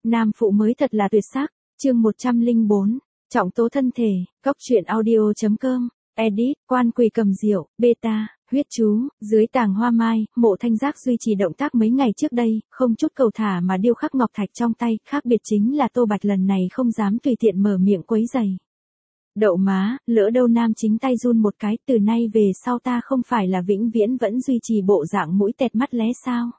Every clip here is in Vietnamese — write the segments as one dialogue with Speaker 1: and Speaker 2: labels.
Speaker 1: Nam phụ mới thật là tuyệt sắc, chương 104, trọng tố thân thể, góc truyện audio.com, edit, quan quỳ cầm rượu, beta, huyết chú, dưới tàng hoa mai, Mộ Thanh Giác duy trì động tác mấy ngày trước đây, không chút cầu thả mà điêu khắc ngọc thạch trong tay, khác biệt chính là Tô Bạch lần này không dám tùy tiện mở miệng quấy rầy. Đậu má, lỡ đâu nam chính tay run một cái, từ nay về sau ta không phải là vĩnh viễn vẫn duy trì bộ dạng mũi tẹt mắt lé sao?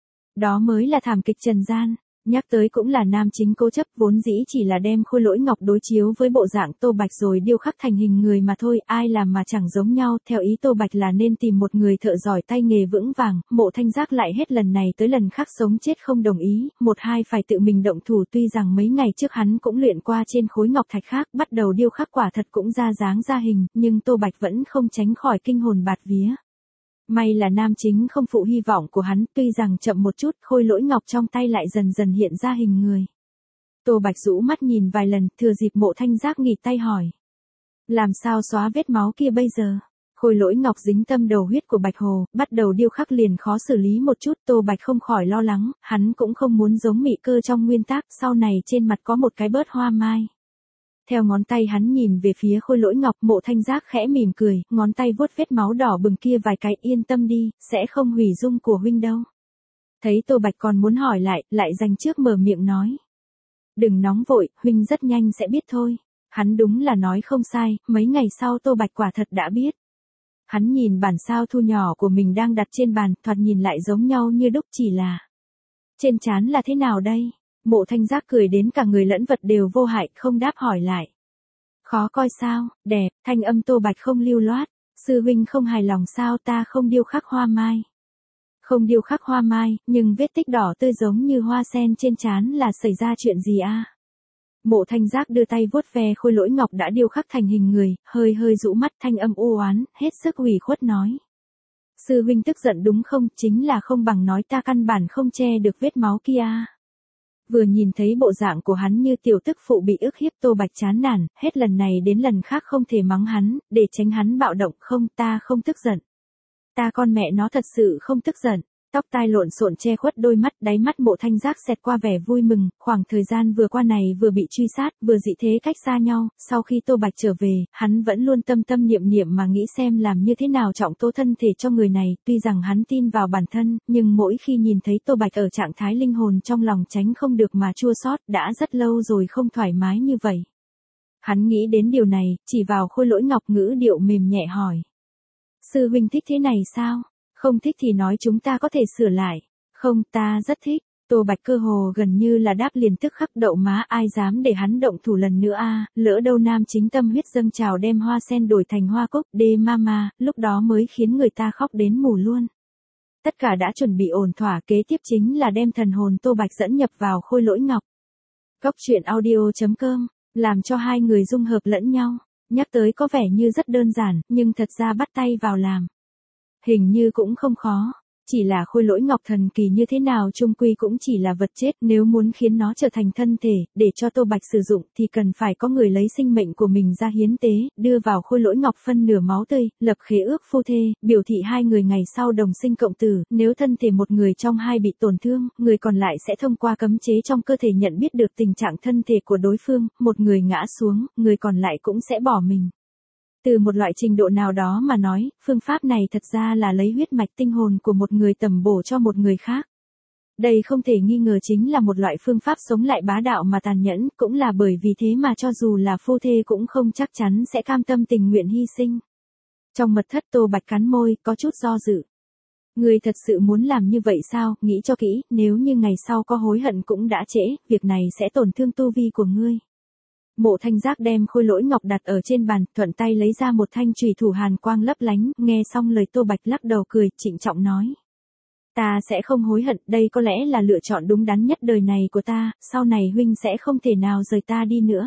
Speaker 1: Đó mới là thảm kịch trần gian. Nhắc tới cũng là nam chính cố chấp, vốn dĩ chỉ là đem Khôi Lỗi Ngọc đối chiếu với bộ dạng Tô Bạch rồi điêu khắc thành hình người mà thôi, ai làm mà chẳng giống nhau, theo ý Tô Bạch là nên tìm một người thợ giỏi tay nghề vững vàng, Mộ Thanh Giác lại hết lần này tới lần khác sống chết không đồng ý, một hai phải tự mình động thủ, tuy rằng mấy ngày trước hắn cũng luyện qua trên khối ngọc thạch khác, bắt đầu điêu khắc quả thật cũng ra dáng ra hình, nhưng Tô Bạch vẫn không tránh khỏi kinh hồn bạt vía. May là nam chính không phụ hy vọng của hắn, tuy rằng chậm một chút, Khôi Lỗi Ngọc trong tay lại dần dần hiện ra hình người. Tô Bạch rũ mắt nhìn vài lần, thừa dịp Mộ Thanh Giác nghỉ tay hỏi. Làm sao xóa vết máu kia bây giờ? Khôi Lỗi Ngọc dính tâm đầu huyết của Bạch Hồ, bắt đầu điêu khắc liền khó xử lý một chút, Tô Bạch không khỏi lo lắng, hắn cũng không muốn giống Mị Cơ trong nguyên tác, sau này trên mặt có một cái bớt hoa mai. Theo ngón tay hắn nhìn về phía Khôi Lỗi Ngọc, Mộ Thanh Giác khẽ mỉm cười, ngón tay vuốt vết máu đỏ bừng kia vài cái, yên tâm đi, sẽ không hủy dung của huynh đâu. Thấy Tô Bạch còn muốn hỏi lại dành trước mở miệng nói. Đừng nóng vội, huynh rất nhanh sẽ biết thôi. Hắn đúng là nói không sai, mấy ngày sau Tô Bạch quả thật đã biết. Hắn nhìn bản sao thu nhỏ của mình đang đặt trên bàn, thoạt nhìn lại giống nhau như đúc, chỉ là trên trán là thế nào đây? Mộ Thanh Giác cười đến cả người lẫn vật đều vô hại, không đáp hỏi lại. Khó coi sao? Đẹp, thanh âm Tô Bạch không lưu loát. Sư huynh không hài lòng sao? Ta không điêu khắc hoa mai. Không điêu khắc hoa mai, nhưng vết tích đỏ tươi giống như hoa sen trên trán là xảy ra chuyện gì a? Mộ Thanh Giác đưa tay vuốt ve Khôi Lỗi Ngọc đã điêu khắc thành hình người, hơi rũ mắt, thanh âm u oán, hết sức ủy khuất nói. Sư huynh tức giận đúng không? Chính là không bằng nói ta căn bản không che được vết máu kia. Vừa nhìn thấy bộ dạng của hắn như tiểu tức phụ bị ức hiếp, Tô Bạch chán nản, hết lần này đến lần khác không thể mắng hắn, để tránh hắn bạo động. Không, ta không tức giận. Ta con mẹ nó thật sự không tức giận. Tóc tai lộn xộn che khuất đôi mắt, đáy mắt Mộ Thanh Giác xẹt qua vẻ vui mừng, khoảng thời gian vừa qua này vừa bị truy sát, vừa dị thế cách xa nhau, sau khi Tô Bạch trở về, hắn vẫn luôn tâm niệm mà nghĩ xem làm như thế nào trọng tố thân thể cho người này, tuy rằng hắn tin vào bản thân, nhưng mỗi khi nhìn thấy Tô Bạch ở trạng thái linh hồn trong lòng tránh không được mà chua xót, đã rất lâu rồi không thoải mái như vậy. Hắn nghĩ đến điều này, chỉ vào Khôi Lỗi Ngọc, ngữ điệu mềm nhẹ hỏi. Sư huynh thích thế này sao? Không thích thì nói chúng ta có thể sửa lại. Không, ta rất thích. Tô Bạch cơ hồ gần như là đáp liền, tức khắc đậu má, ai dám để hắn động thủ lần nữa a? Lỡ đâu nam chính tâm huyết dâng trào đem hoa sen đổi thành hoa cúc, đê mama, lúc đó mới khiến người ta khóc đến mù luôn. Tất cả đã chuẩn bị ổn thỏa, kế tiếp chính là đem thần hồn Tô Bạch dẫn nhập vào Khôi Lỗi Ngọc. Góc truyện audio.com, làm cho hai người dung hợp lẫn nhau. Nhắc tới có vẻ như rất đơn giản, nhưng thật ra bắt tay vào làm. Hình như cũng không khó, chỉ là Khôi Lỗi Ngọc thần kỳ như thế nào chung quy cũng chỉ là vật chết, nếu muốn khiến nó trở thành thân thể, để cho Tô Bạch sử dụng thì cần phải có người lấy sinh mệnh của mình ra hiến tế, đưa vào Khôi Lỗi Ngọc phân nửa máu tươi, lập khế ước phu thê, biểu thị hai người ngày sau đồng sinh cộng tử, nếu thân thể một người trong hai bị tổn thương, người còn lại sẽ thông qua cấm chế trong cơ thể nhận biết được tình trạng thân thể của đối phương, một người ngã xuống, người còn lại cũng sẽ bỏ mình. Từ một loại trình độ nào đó mà nói, phương pháp này thật ra là lấy huyết mạch tinh hồn của một người tẩm bổ cho một người khác. Đây không thể nghi ngờ chính là một loại phương pháp sống lại bá đạo mà tàn nhẫn, cũng là bởi vì thế mà cho dù là phu thê cũng không chắc chắn sẽ cam tâm tình nguyện hy sinh. Trong mật thất, Tô Bạch cắn môi, có chút do dự. Ngươi thật sự muốn làm như vậy sao? Nghĩ cho kỹ, nếu như ngày sau có hối hận cũng đã trễ, việc này sẽ tổn thương tu vi của ngươi. Mộ Thanh Giác đem Khôi Lỗi Ngọc đặt ở trên bàn, thuận tay lấy ra một thanh chùy thủ hàn quang lấp lánh, nghe xong lời Tô Bạch lắc đầu cười, trịnh trọng nói. Ta sẽ không hối hận, đây có lẽ là lựa chọn đúng đắn nhất đời này của ta, sau này huynh sẽ không thể nào rời ta đi nữa.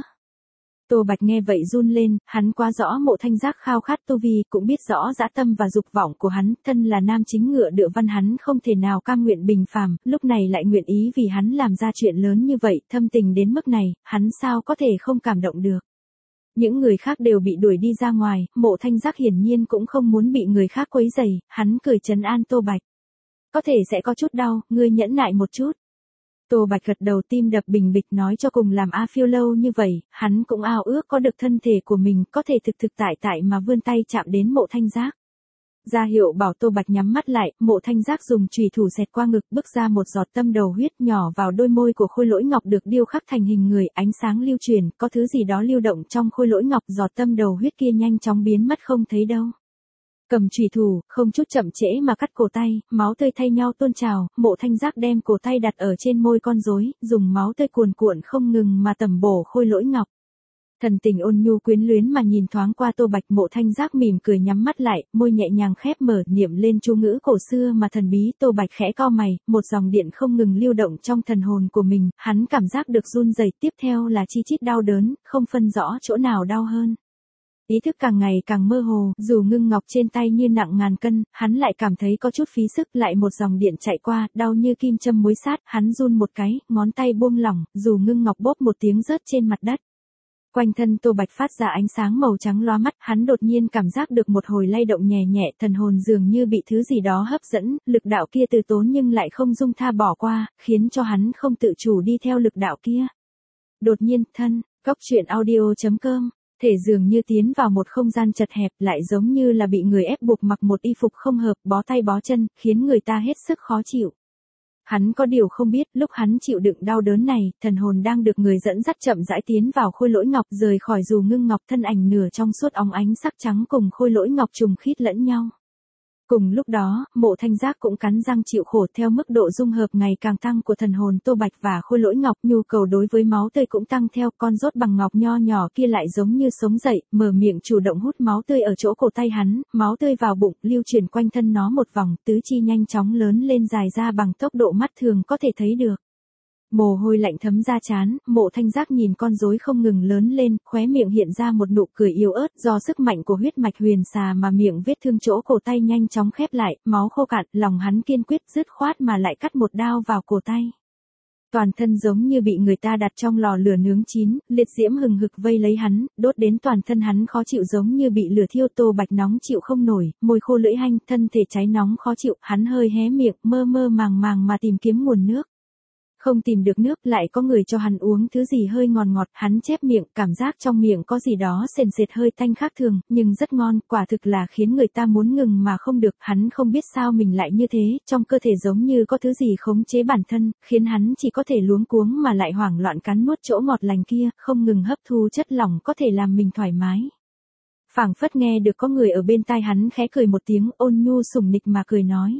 Speaker 1: Tô Bạch nghe vậy run lên, hắn quá rõ Mộ Thanh Giác khao khát tu vi, cũng biết rõ dã tâm và dục vọng của hắn, thân là nam chính ngựa đựa văn hắn không thể nào cam nguyện bình phàm, lúc này lại nguyện ý vì hắn làm ra chuyện lớn như vậy, thâm tình đến mức này, hắn sao có thể không cảm động được. Những người khác đều bị đuổi đi ra ngoài, Mộ Thanh Giác hiển nhiên cũng không muốn bị người khác quấy rầy, hắn cười trấn an Tô Bạch. Có thể sẽ có chút đau, ngươi nhẫn nại một chút. Tô Bạch gật đầu, tim đập bình bịch, nói cho cùng làm A Phiêu lâu như vậy, hắn cũng ao ước có được thân thể của mình, có thể thực thực tại tại mà vươn tay chạm đến Mộ Thanh Giác. Ra hiệu bảo Tô Bạch nhắm mắt lại, Mộ Thanh Giác dùng chùy thủ xẹt qua ngực, bước ra một giọt tâm đầu huyết nhỏ vào đôi môi của Khôi Lỗi Ngọc được điêu khắc thành hình người, ánh sáng lưu truyền, có thứ gì đó lưu động trong Khôi Lỗi Ngọc, giọt tâm đầu huyết kia nhanh chóng biến mất không thấy đâu. Cầm chùy thủ, không chút chậm trễ mà cắt cổ tay, máu tươi thay nhau tuôn trào, Mộ Thanh Giác đem cổ tay đặt ở trên môi con rối, dùng máu tươi cuồn cuộn không ngừng mà tẩm bổ Khôi Lỗi Ngọc. Thần tình ôn nhu quyến luyến mà nhìn thoáng qua Tô Bạch, Mộ Thanh Giác mỉm cười nhắm mắt lại, môi nhẹ nhàng khép mở, niệm lên chú ngữ cổ xưa mà thần bí. Tô Bạch khẽ cau mày, một dòng điện không ngừng lưu động trong thần hồn của mình, hắn cảm giác được run rẩy, tiếp theo là chi chít đau đớn, không phân rõ chỗ nào đau hơn. Ý thức càng ngày càng mơ hồ, dù ngưng ngọc trên tay như nặng ngàn cân, hắn lại cảm thấy có chút phí sức, lại một dòng điện chạy qua, đau như kim châm muối sát, hắn run một cái, ngón tay buông lỏng, dù ngưng ngọc bốp một tiếng rớt trên mặt đất. Quanh thân Tô Bạch phát ra ánh sáng màu trắng lóa mắt, hắn đột nhiên cảm giác được một hồi lay động nhẹ nhẹ, thần hồn dường như bị thứ gì đó hấp dẫn, lực đạo kia từ tốn nhưng lại không dung tha bỏ qua, khiến cho hắn không tự chủ đi theo lực đạo kia. Đột nhiên, Cóc Truyện Audio.com, thể dường như tiến vào một không gian chật hẹp, lại giống như là bị người ép buộc mặc một y phục không hợp, bó tay bó chân, khiến người ta hết sức khó chịu. Hắn có điều không biết, lúc hắn chịu đựng đau đớn này, thần hồn đang được người dẫn dắt chậm rãi tiến vào Khôi Lỗi Ngọc, rời khỏi dù ngưng ngọc, thân ảnh nửa trong suốt óng ánh sắc trắng cùng Khôi Lỗi Ngọc trùng khít lẫn nhau. Cùng lúc đó, Mộ Thanh Giác cũng cắn răng chịu khổ, theo mức độ dung hợp ngày càng tăng của thần hồn Tô Bạch và Khôi Lỗi Ngọc, nhu cầu đối với máu tươi cũng tăng theo, con rốt bằng ngọc nho nhỏ kia lại giống như sống dậy, mở miệng chủ động hút máu tươi ở chỗ cổ tay hắn, máu tươi vào bụng, lưu chuyển quanh thân nó một vòng, tứ chi nhanh chóng lớn lên dài ra bằng tốc độ mắt thường có thể thấy được. Mồ hôi lạnh thấm ra trán, Mộ Thanh Giác nhìn con rối không ngừng lớn lên, khóe miệng hiện ra một nụ cười yếu ớt, do sức mạnh của huyết mạch huyền xà mà miệng vết thương chỗ cổ tay nhanh chóng khép lại, máu khô cạn, lòng hắn kiên quyết dứt khoát mà lại cắt một đao vào cổ tay. Toàn thân giống như bị người ta đặt trong lò lửa nướng chín, liệt diễm hừng hực vây lấy hắn, đốt đến toàn thân hắn khó chịu giống như bị lửa thiêu. Tô Bạch nóng chịu không nổi, môi khô lưỡi hanh, thân thể cháy nóng khó chịu, hắn hơi hé miệng, mơ mơ màng màng mà tìm kiếm nguồn nước. Không tìm được nước, lại có người cho hắn uống thứ gì hơi ngọt ngọt, hắn chép miệng, cảm giác trong miệng có gì đó sền sệt hơi tanh khác thường, nhưng rất ngon, quả thực là khiến người ta muốn ngừng mà không được, hắn không biết sao mình lại như thế, trong cơ thể giống như có thứ gì khống chế bản thân, khiến hắn chỉ có thể luống cuống mà lại hoảng loạn cắn nuốt chỗ ngọt lành kia, không ngừng hấp thu chất lỏng có thể làm mình thoải mái. Phảng phất nghe được có người ở bên tai hắn khẽ cười một tiếng, ôn nhu sủng nịch mà cười nói.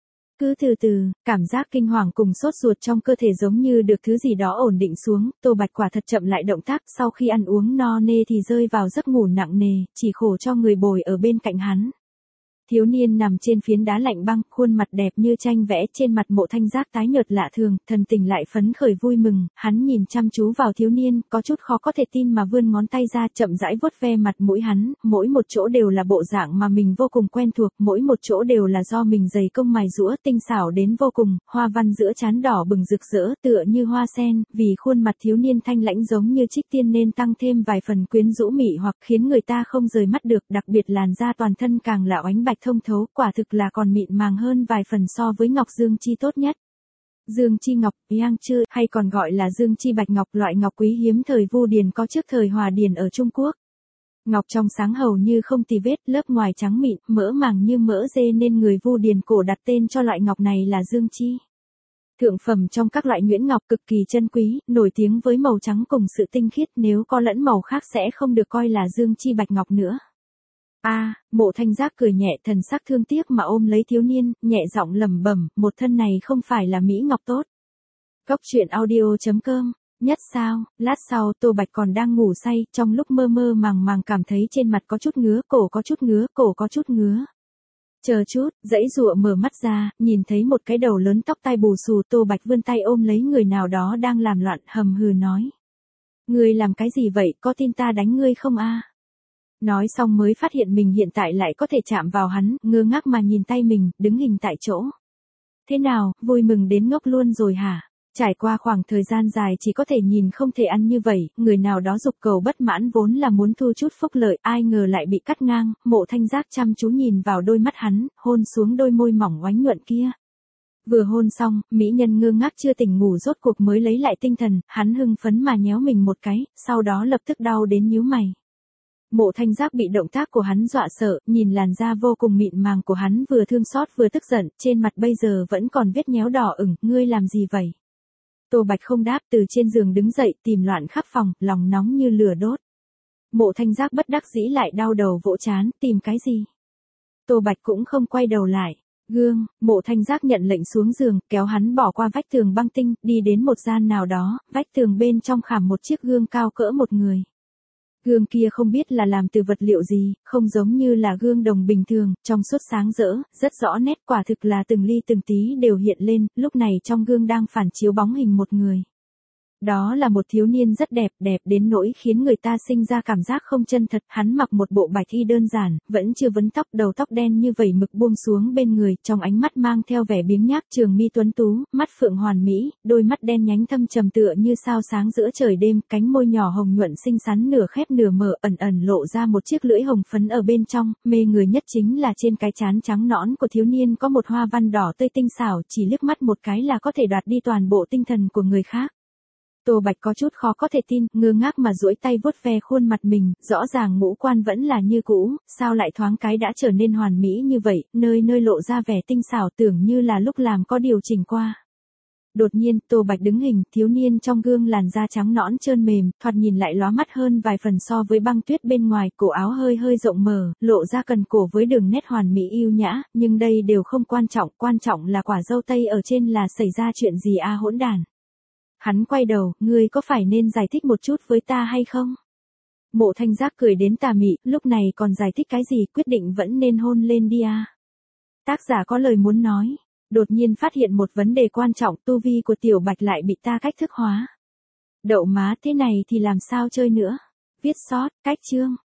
Speaker 1: Cứ từ từ, cảm giác kinh hoàng cùng sốt ruột trong cơ thể giống như được thứ gì đó ổn định xuống, Tô Bạch quả thật chậm lại động tác, sau khi ăn uống no nê thì rơi vào giấc ngủ nặng nề, chỉ khổ cho người bồi ở bên cạnh hắn. Thiếu niên nằm trên phiến đá lạnh băng, khuôn mặt đẹp như tranh vẽ, trên mặt Mộ Thanh Giác tái nhợt lạ thường, thần tình lại phấn khởi vui mừng, hắn nhìn chăm chú vào thiếu niên, có chút khó có thể tin mà vươn ngón tay ra, chậm rãi vuốt ve mặt mũi hắn, mỗi một chỗ đều là bộ dạng mà mình vô cùng quen thuộc, mỗi một chỗ đều là do mình dày công mài giũa, tinh xảo đến vô cùng, hoa văn giữa trán đỏ bừng rực rỡ, tựa như hoa sen, vì khuôn mặt thiếu niên thanh lãnh giống như trích tiên nên tăng thêm vài phần quyến rũ mị hoặc khiến người ta không rời mắt được, đặc biệt làn da toàn thân càng là oánh bạch thông thấu, quả thực là còn mịn màng hơn vài phần so với ngọc dương chi tốt nhất. Dương chi ngọc, yang chư, hay còn gọi là dương chi bạch ngọc, loại ngọc quý hiếm thời Vu Điền có trước thời Hòa Điền ở Trung Quốc. Ngọc trong sáng hầu như không tì vết, lớp ngoài trắng mịn, mỡ màng như mỡ dê nên người Vu Điền cổ đặt tên cho loại ngọc này là dương chi. Thượng phẩm trong các loại nhuyễn ngọc cực kỳ chân quý, nổi tiếng với màu trắng cùng sự tinh khiết, nếu có lẫn màu khác sẽ không được coi là dương chi bạch ngọc nữa. Mộ Thanh Giác cười nhẹ, thần sắc thương tiếc mà ôm lấy thiếu niên, nhẹ giọng lẩm bẩm, một thân này không phải là mỹ ngọc tốt. Cóc Truyện Audio.com, nhất sao, lát sau Tô Bạch còn đang ngủ say, trong lúc mơ mơ màng màng cảm thấy trên mặt có chút ngứa, cổ có chút ngứa, cổ có chút ngứa. Chờ chút, dãy dụa mở mắt ra, nhìn thấy một cái đầu lớn tóc tai bù xù, Tô Bạch vươn tay ôm lấy người nào đó đang làm loạn, hầm hừ nói. Ngươi làm cái gì vậy, có tin ta đánh ngươi không a? Nói xong mới phát hiện mình hiện tại lại có thể chạm vào hắn, ngơ ngác mà nhìn tay mình, đứng hình tại chỗ. Thế nào, vui mừng đến ngốc luôn rồi hả? Trải qua khoảng thời gian dài chỉ có thể nhìn không thể ăn như vậy, người nào đó dục cầu bất mãn vốn là muốn thu chút phúc lợi, ai ngờ lại bị cắt ngang, Mộ Thanh Giác chăm chú nhìn vào đôi mắt hắn, hôn xuống đôi môi mỏng oánh nhuận kia. Vừa hôn xong, mỹ nhân ngơ ngác chưa tỉnh ngủ rốt cuộc mới lấy lại tinh thần, hắn hưng phấn mà nhéo mình một cái, sau đó lập tức đau đến nhíu mày. Mộ Thanh Giác bị động tác của hắn dọa sợ, nhìn làn da vô cùng mịn màng của hắn vừa thương xót vừa tức giận, trên mặt bây giờ vẫn còn vết nhéo đỏ ửng, ngươi làm gì vậy? Tô Bạch không đáp, từ trên giường đứng dậy, tìm loạn khắp phòng, lòng nóng như lửa đốt. Mộ Thanh Giác bất đắc dĩ lại đau đầu vỗ trán, tìm cái gì? Tô Bạch cũng không quay đầu lại. Gương, Mộ Thanh Giác nhận lệnh xuống giường, kéo hắn bỏ qua vách tường băng tinh, đi đến một gian nào đó, vách tường bên trong khảm một chiếc gương cao cỡ một người. Gương kia không biết là làm từ vật liệu gì, không giống như là gương đồng bình thường, trong suốt sáng rỡ, rất rõ nét, quả thực là từng ly từng tí đều hiện lên, lúc này trong gương đang phản chiếu bóng hình một người. Đó là một thiếu niên rất đẹp, đẹp đến nỗi khiến người ta sinh ra cảm giác không chân thật, hắn mặc một bộ bạch y đơn giản, vẫn chưa vấn tóc, đầu tóc đen như vẩy mực buông xuống bên người, trong ánh mắt mang theo vẻ biếng nhác, trường mi tuấn tú, mắt phượng hoàn mỹ, đôi mắt đen nhánh thâm trầm tựa như sao sáng giữa trời đêm, cánh môi nhỏ hồng nhuận xinh xắn nửa khép nửa mở, ẩn ẩn lộ ra một chiếc lưỡi hồng phấn ở bên trong, mê người nhất chính là trên cái trán trắng nõn của thiếu niên có một hoa văn đỏ tươi tinh xảo, chỉ liếc mắt một cái là có thể đoạt đi toàn bộ tinh thần của người khác. Tô Bạch có chút khó có thể tin, ngơ ngác mà duỗi tay vuốt ve khuôn mặt mình, rõ ràng ngũ quan vẫn là như cũ, sao lại thoáng cái đã trở nên hoàn mỹ như vậy, nơi nơi lộ ra vẻ tinh xảo tưởng như là lúc làm có điều chỉnh qua. Đột nhiên, Tô Bạch đứng hình, thiếu niên trong gương làn da trắng nõn trơn mềm, thoạt nhìn lại lóa mắt hơn vài phần so với băng tuyết bên ngoài, cổ áo hơi hơi rộng mở, lộ ra cần cổ với đường nét hoàn mỹ yêu nhã, nhưng đây đều không quan trọng là quả dâu tây ở trên là xảy ra chuyện gì a hỗn đản. Hắn quay đầu, ngươi có phải nên giải thích một chút với ta hay không? Mộ Thanh Giác cười đến tà mị, lúc này còn giải thích cái gì, quyết định vẫn nên hôn lên đi à. Tác giả có lời muốn nói, đột nhiên phát hiện một vấn đề quan trọng, tu vi của Tiểu Bạch lại bị ta cách thức hóa. Đậu má thế này thì làm sao chơi nữa? Viết sót, cách chương.